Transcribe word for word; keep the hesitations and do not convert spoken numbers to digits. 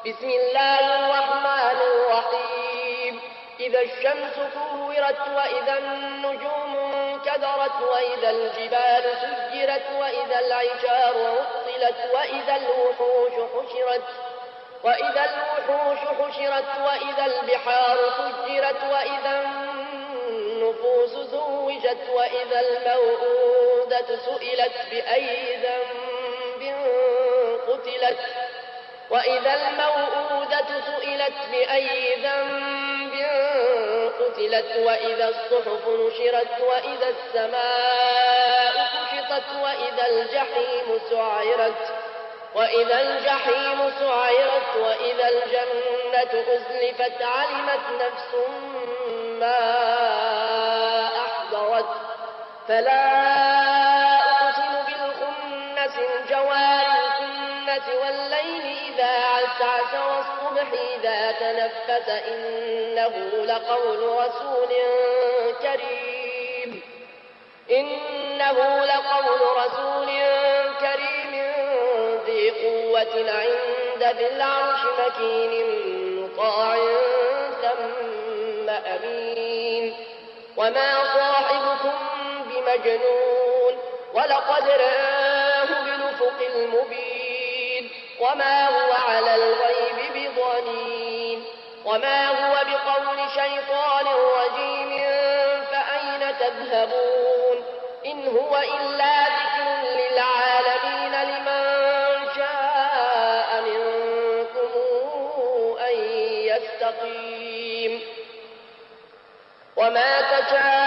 بسم الله الرحمن الرحيم إذا الشمس كورت وإذا النجوم انكدرت وإذا الجبال سجرت وإذا العشار عطلت وإذا الوحوش حشرت وإذا الوحوش حشرت وإذا البحار فجرت وإذا النفوس زوجت وإذا الموءودة سئلت بأي ذنب قتلت وإذا الموءودة سئلت بأي ذنب قتلت وإذا الصحف نشرت وإذا السماء كشطت وإذا الجحيم سعرت وإذا الجحيم سعرت وإذا الجنة أزلفت علمت نفس ما أحضرت فلا أقسم بالخنس الجوار الكنس والليل إذا عسعس والصبح إذا تنفس إنه لقول رسول كريم إنه لقول رسول كريم ذي قوة عند ذي العرش مكين مطاع ثم أمين وما صاحبكم بمجنون ولقد رآه بالأفق المبين وما هو على الغيب بضنين وما هو بقول شيطان رجيم فأين تذهبون إن هو إلا ذكر للعالمين لمن شاء منكم أن يستقيم وما تشاءون